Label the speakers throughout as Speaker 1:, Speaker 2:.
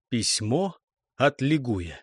Speaker 1: Письмо от Лигуя.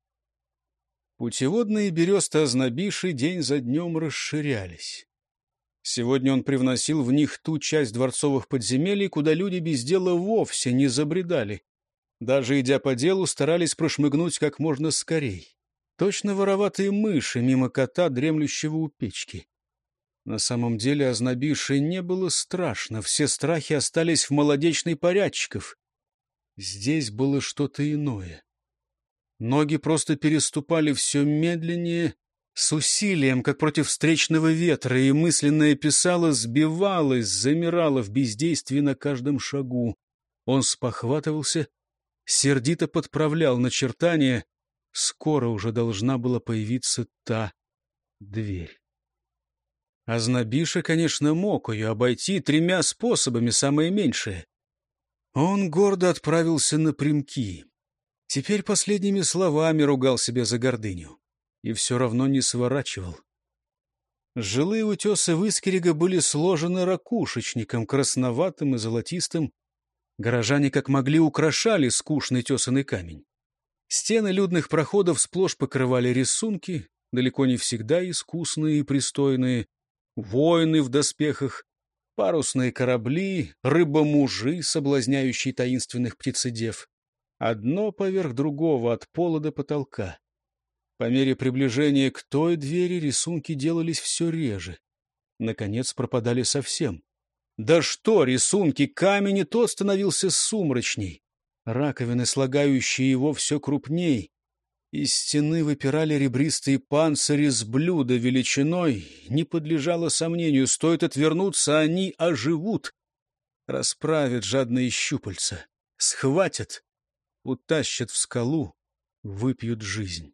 Speaker 1: Путеводные бересты Ознобиши день за днем расширялись. Сегодня он привносил в них ту часть дворцовых подземелий, куда люди без дела вовсе не забредали. Даже идя по делу, старались прошмыгнуть как можно скорей. Точно вороватые мыши мимо кота, дремлющего у печки. На самом деле Ознобиши не было страшно, все страхи остались в молодечной порядчиков. Здесь было что-то иное. Ноги просто переступали все медленнее, с усилием, как против встречного ветра, и мысленное писало сбивалось, замирало в бездействии на каждом шагу. Он спохватывался, сердито подправлял начертания. Скоро уже должна была появиться та дверь. Ознобиша, конечно, мог ее обойти 3 способами, самое меньшее. Он гордо отправился напрямки. Теперь последними словами ругал себя за гордыню. И все равно не сворачивал. Жилые утесы Выскерега были сложены ракушечником, красноватым и золотистым. Горожане как могли украшали скучный тесаный камень. Стены людных проходов сплошь покрывали рисунки, далеко не всегда искусные и пристойные. Воины в доспехах, парусные корабли, рыбомужи, соблазняющие таинственных птицедев. Одно поверх другого, от пола до потолка. По мере приближения к той двери рисунки делались все реже. Наконец пропадали совсем. Да что рисунки, камень и тот становился сумрачней. Раковины, слагающие его, все крупней. Из стены выпирали ребристые панцири с блюда величиной. Не подлежало сомнению, стоит отвернуться, они оживут. Расправят жадные щупальца, схватят, утащат в скалу, выпьют жизнь.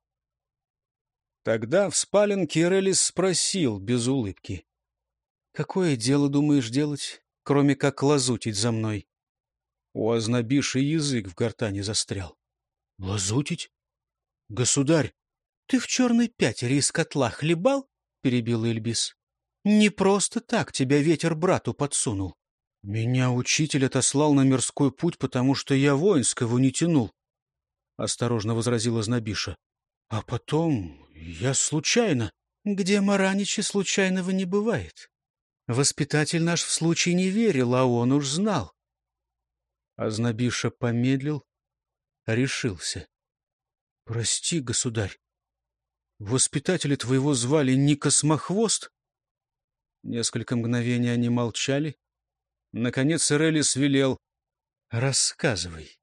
Speaker 1: Тогда в спаленке Эрелис спросил без улыбки: «Какое дело думаешь делать, кроме как лазутить за мной?» У Ознобиши язык в гортани застрял. «Лазутить? Государь, ты в черной пятере из котла хлебал?» — перебил Эльбис. «Не просто так тебя ветер брату подсунул. Меня учитель отослал на мирской путь, потому что я воинского не тянул», — осторожно возразила Ознобиша. «А потом я случайно...» «Где Мараничи случайного не бывает. Воспитатель наш в случай не верил, а он уж знал». Ознобиша помедлил, решился. «Прости, государь, воспитателя твоего звали не Космохвост?» Несколько мгновений они молчали. Наконец Эрелис велел: «Рассказывай».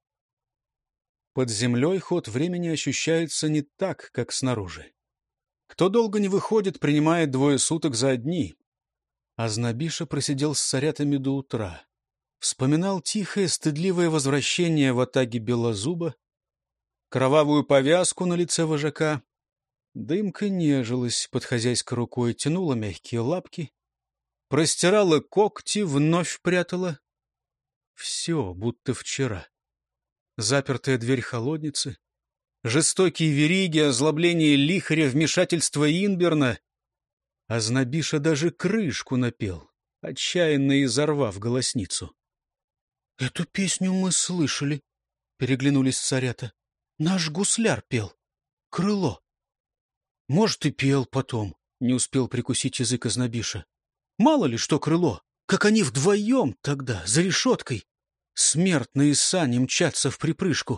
Speaker 1: Под землей ход времени ощущается не так, как снаружи. Кто долго не выходит, принимает 2 суток за одни. Ознобиша просидел с царятами до утра. Вспоминал тихое, стыдливое возвращение в атаге Белозуба, кровавую повязку на лице вожака. Дымка нежилась под хозяйской рукой, тянула мягкие лапки, простирала когти, вновь прятала. Все, будто вчера. Запертая дверь холодницы, жестокие вериги, озлобление лихаря, вмешательство Инберна. Ознобиша даже крышку напел, отчаянно изорвав голосницу. — Эту песню мы слышали, — переглянулись царята. — Наш гусляр пел. Крыло. — Может, и пел потом, — не успел прикусить язык Ознобиша. — Мало ли что крыло, как они вдвоем тогда, за решеткой. Смертные сани мчатся в припрыжку.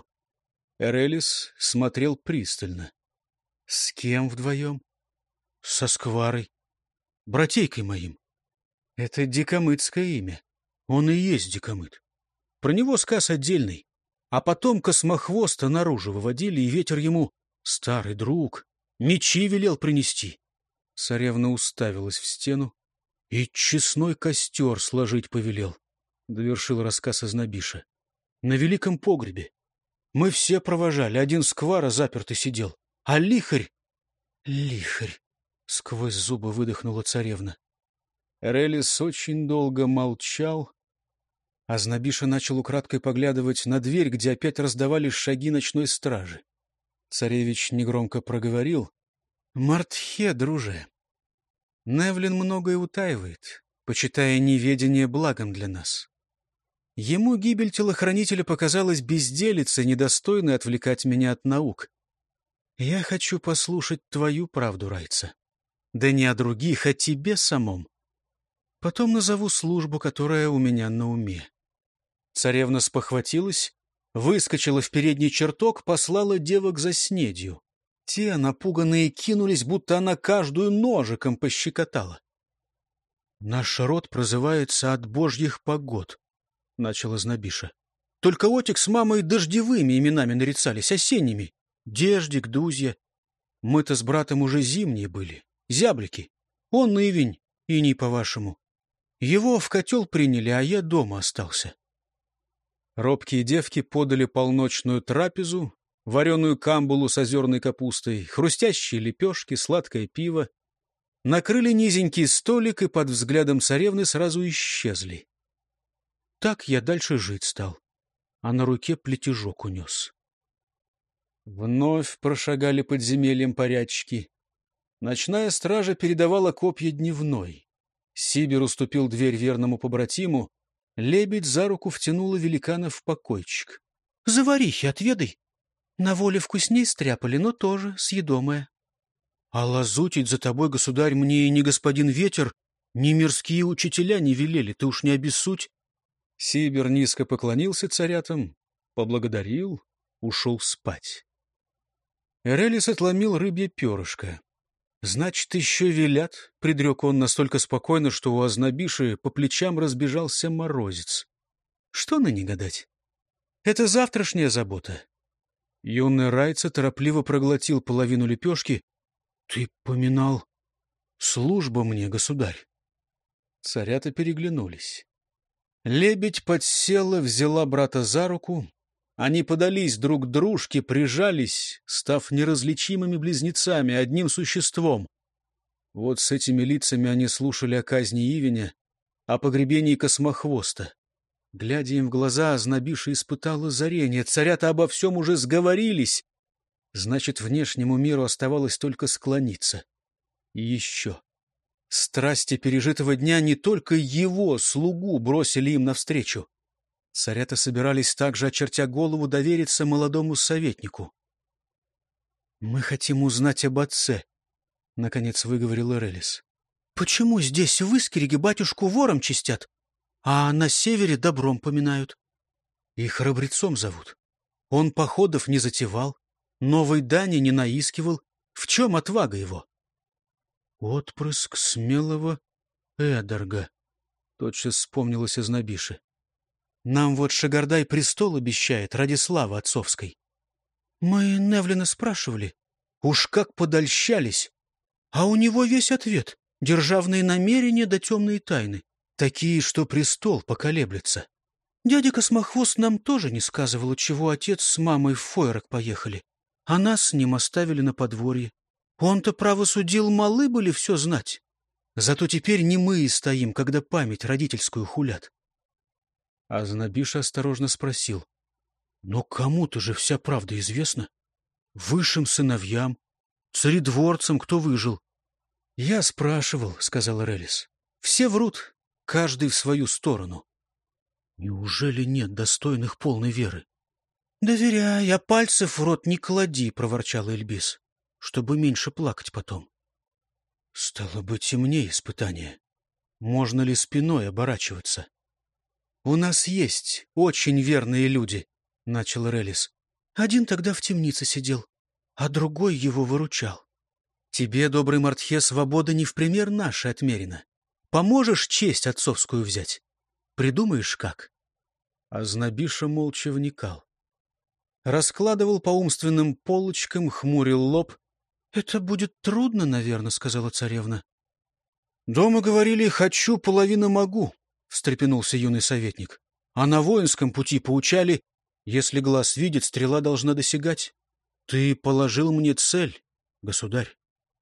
Speaker 1: Эрелис смотрел пристально. — С кем вдвоем? — Со Скварой, братейкой моим. Это дикомыцкое имя. Он и есть дикомыт. Про него сказ отдельный. А потом Космохвоста наружу выводили, и ветер ему, старый друг, мечи велел принести. Царевна уставилась в стену и честной костер сложить повелел, — довершил рассказ Ознобиша. На великом погребе. Мы все провожали, один Сквара запертый сидел. А лихарь... Лихарь! — сквозь зубы выдохнула царевна. Эрелис очень долго молчал. Ознобиша начал украдкой поглядывать на дверь, где опять раздавались шаги ночной стражи. Царевич негромко проговорил: — Мартхе, друже, Невлин многое утаивает, почитая неведение благом для нас. Ему гибель телохранителя показалась безделицей, недостойной отвлекать меня от наук. Я хочу послушать твою правду, Райца. Да не о других, а тебе самом. Потом назову службу, которая у меня на уме. Царевна спохватилась, выскочила в передний чертог, послала девок за снедью. Те, напуганные, кинулись, будто она каждую ножиком пощекотала. «Наш род прозывается от божьих погод», — начала Знобиша. «Только Отик с мамой дождевыми именами нарицались, осенними. Деждик, Дузья. Мы-то с братом уже зимние были, зяблики. Он Ивень, иней по-вашему. Его в котел приняли, а я дома остался». Робкие девки подали полночную трапезу, вареную камбулу с озерной капустой, хрустящие лепешки, сладкое пиво. Накрыли низенький столик и под взглядом царевны сразу исчезли. Так я дальше жить стал, а на руке плетежок унес. Вновь прошагали подземельем порядчики. Ночная стража передавала копья дневной. Сибир уступил дверь верному побратиму. Лебедь за руку втянула великана в покойчик. — Заварихи отведай. На воле вкусней стряпали, но тоже съедомое. — А лазутить за тобой, государь, мне и ни господин ветер, ни мирские учителя не велели, ты уж не обессудь. Сибир низко поклонился царятам, поблагодарил, ушел спать. Эрелис отломил рыбье перышко. «Значит, еще велят», — предрек он настолько спокойно, что у Ознобиши по плечам разбежался морозец. «Что ныне гадать? Это завтрашняя забота». Юный Райца торопливо проглотил половину лепешки. «Ты поминал служба мне, государь». Царята переглянулись. Лебедь подсела, взяла брата за руку. Они подались друг к дружке, прижались, став неразличимыми близнецами, одним существом. Вот с этими лицами они слушали о казни Ивеня, о погребении Космохвоста. Глядя им в глаза, Ознобиша испытала озарение. Царята обо всем уже сговорились. Значит, внешнему миру оставалось только склониться. И еще. Страсти пережитого дня не только его, слугу, бросили им навстречу. Царята собирались также, очертя голову, довериться молодому советнику. — Мы хотим узнать об отце, — наконец выговорил Эрелис. — Почему здесь, в Искереге, батюшку вором чистят, а на севере добром поминают? И храбрецом зовут. Он походов не затевал, новой дани не наискивал. В чем отвага его? — Отпрыск смелого эдорга, — тотчас вспомнилось Ознобише. Нам вот Шагардай престол обещает ради славы отцовской. Мы Невлина спрашивали, уж как подольщались, а у него весь ответ — державные намерения да темные тайны, такие, что престол поколеблется. Дядя Космохвост нам тоже не сказывал, чего отец с мамой в Фойрак поехали, а нас с ним оставили на подворье. Он-то, право судил, малы были все знать. Зато теперь не мы и стоим, когда память родительскую хулят. Ознобиша осторожно спросил. — Но кому-то же вся правда известна? Высшим сыновьям, царедворцам, кто выжил. — Я спрашивал, — сказал Эрелис. — Все врут, каждый в свою сторону. — Неужели нет достойных полной веры? — Доверяй, а пальцев в рот не клади, — проворчал Эльбис, — чтобы меньше плакать потом. — Стало быть, и мне испытание. Можно ли спиной оборачиваться? — У нас есть очень верные люди, — начал Релис. Один тогда в темнице сидел, а другой его выручал. Тебе, добрый Мартхе, свобода не в пример нашей отмерена. Поможешь честь отцовскую взять? Придумаешь, как? Ознобиша молча вникал. Раскладывал по умственным полочкам, хмурил лоб. — Это будет трудно, наверное, — сказала царевна. — Дома говорили, хочу, половину могу. — встрепенулся юный советник. — А на воинском пути поучали, если глаз видит, стрела должна досягать. Ты положил мне цель, государь.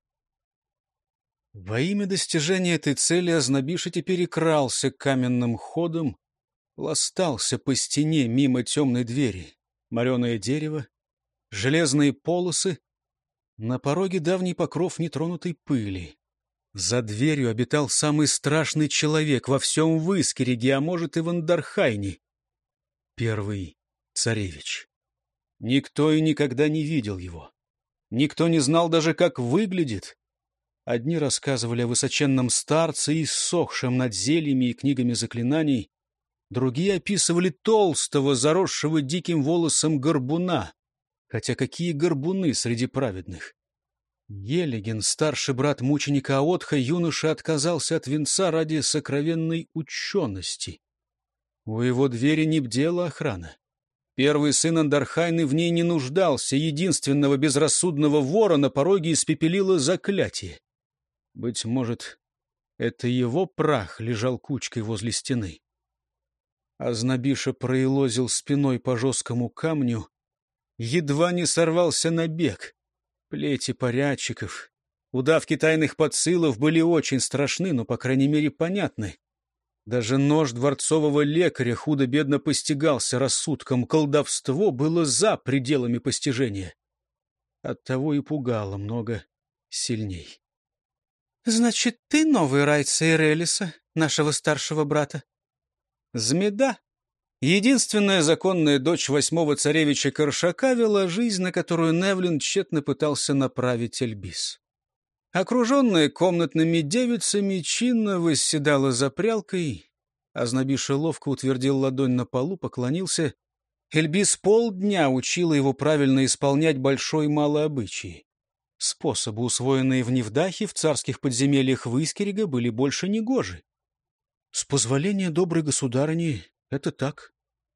Speaker 1: Во имя достижения этой цели Ознобиша теперь и крался каменным ходом, пластался по стене мимо темной двери, мореное дерево, железные полосы, на пороге давний покров нетронутой пыли. За дверью обитал самый страшный человек во всем Выскереге, а может и в Андархайне. Первый царевич. Никто и никогда не видел его. Никто не знал даже, как выглядит. Одни рассказывали о высоченном старце, иссохшем над зельями и книгами заклинаний. Другие описывали толстого, заросшего диким волосом горбуна. Хотя какие горбуны среди праведных? Елеген, старший брат мученика Аотха, юноша отказался от венца ради сокровенной учености. У его двери не бдела охрана. Первый сын Андархайны в ней не нуждался, единственного безрассудного вора на пороге испепелило заклятие. Быть может, это его прах лежал кучкой возле стены. Азнабиша проелозил спиной по жесткому камню, едва не сорвался на бег. Плети порядчиков, удавки тайных подсылов были очень страшны, но, по крайней мере, понятны. Даже нож дворцового лекаря худо-бедно постигался рассудком. Колдовство было за пределами постижения. Оттого и пугало много сильней. — Значит, ты новый райца Ирелиса, нашего старшего брата? Змеда, единственная законная дочь 8-го царевича Коршака, вела жизнь, на которую Невлин тщетно пытался направить Эльбис. Окруженная комнатными девицами, чинно восседала за прялкой. Азнабиша ловко утвердил ладонь на полу, поклонился. Эльбис полдня учила его правильно исполнять большой и малый обычаи. Способы, усвоенные в Невдахе, в царских подземельях Выскерега, были больше негожи. С позволения доброй государыни, это так.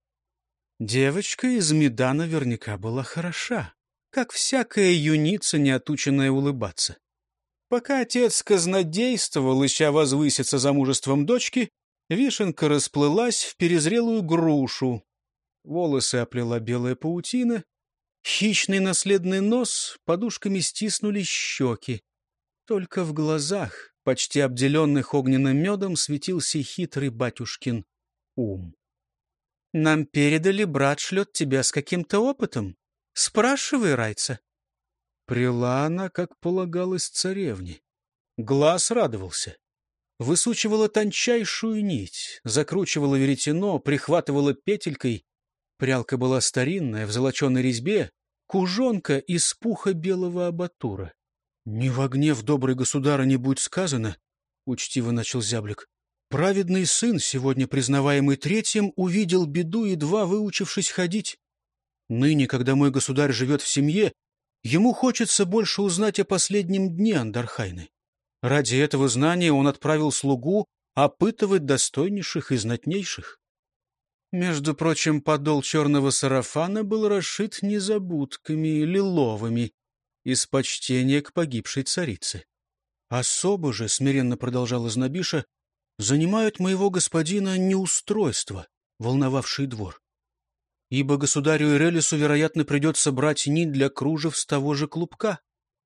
Speaker 1: Девочка из Меда наверняка была хороша, как всякая юница, не отученная улыбаться. Пока отец казнодействовал, ища возвыситься замужеством дочки, вишенка расплылась в перезрелую грушу. Волосы оплела белая паутина, хищный наследный нос, подушками стиснули щеки. Только в глазах, почти обделенных огненным медом, светился хитрый батюшкин ум. — Нам передали, брат шлет тебя с каким-то опытом. Спрашивай, райца. Прила она, как полагалось, царевне. Глаз радовался. Высучивала тончайшую нить, закручивала веретено, прихватывала петелькой. Прялка была старинная, в золоченой резьбе, кужонка из пуха белого абатура. — Не во гнев доброй государыни будь сказано, — учтиво начал зяблик. Праведный сын, сегодня признаваемый третьим, увидел беду, едва выучившись ходить. Ныне, когда мой государь живет в семье, ему хочется больше узнать о последнем дне Андархайны. Ради этого знания он отправил слугу опытывать достойнейших и знатнейших. Между прочим, подол черного сарафана был расшит незабудками лиловыми из почтения к погибшей царице. Особо же, смиренно продолжала Знобиша, занимают моего господина неустройства, волновавшие двор. Ибо государю Ирелису, вероятно, придется брать нить для кружев с того же клубка.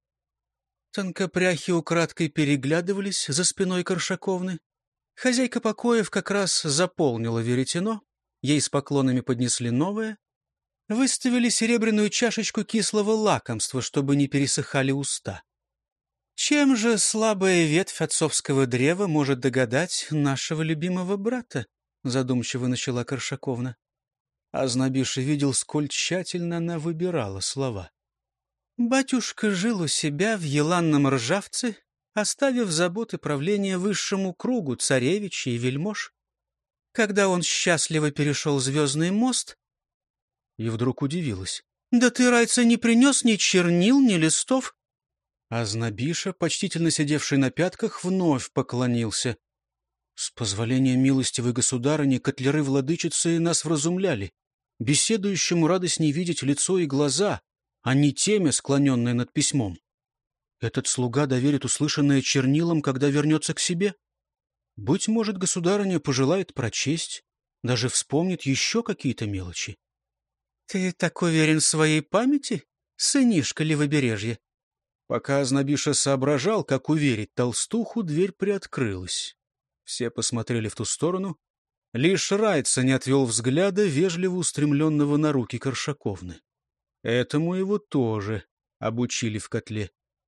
Speaker 1: Тонкопряхи украдкой переглядывались за спиной Коршаковны. Хозяйка покоев как раз заполнила веретено, ей с поклонами поднесли новое, выставили серебряную чашечку кислого лакомства, чтобы не пересыхали уста. Чем же слабая ветвь отцовского древа может догадать нашего любимого брата? Задумчиво начала Коршаковна. Азнабиша видел, сколь тщательно она выбирала слова. Батюшка жил у себя в еланном ржавце, оставив заботы правления высшему кругу царевичей и вельмож. Когда он счастливо перешел звездный мост, и вдруг удивилась. — Да ты, райца, не принес ни чернил, ни листов? Азнабиша, почтительно сидевший на пятках, вновь поклонился. — С позволения милостивой государыни, котляры-владычицы нас вразумляли. Беседующему радостней видеть лицо и глаза, а не темя, склоненное над письмом. Этот слуга доверит услышанное чернилам, когда вернется к себе. Быть может, государыня пожелает прочесть, даже вспомнит еще какие-то мелочи. — Ты так уверен в своей памяти, сынишка Левобережья? Пока Азнабиша соображал, как уверить толстуху, дверь приоткрылась. Все посмотрели в ту сторону. Лишь Райца не отвел взгляда, вежливо устремленного на руки Коршаковны. Этому его тоже обучили в котле.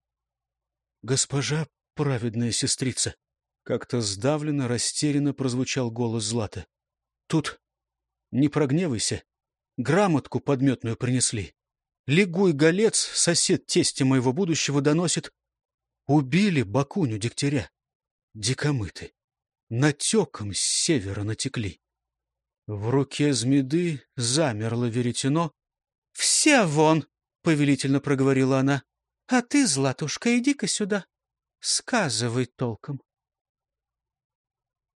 Speaker 1: — Госпожа праведная сестрица! — как-то сдавленно, растерянно прозвучал голос Златы. — Тут Не прогневайся. Грамотку подметную принесли. Лигуй-голец, сосед тестя моего будущего, доносит: убили Бакуню Дегтяря. Дикомыты. Натеком с севера натекли. В руке Змеды замерло веретено. — Все вон! — повелительно проговорила она. — А ты, Златушка, иди-ка сюда. Сказывай толком.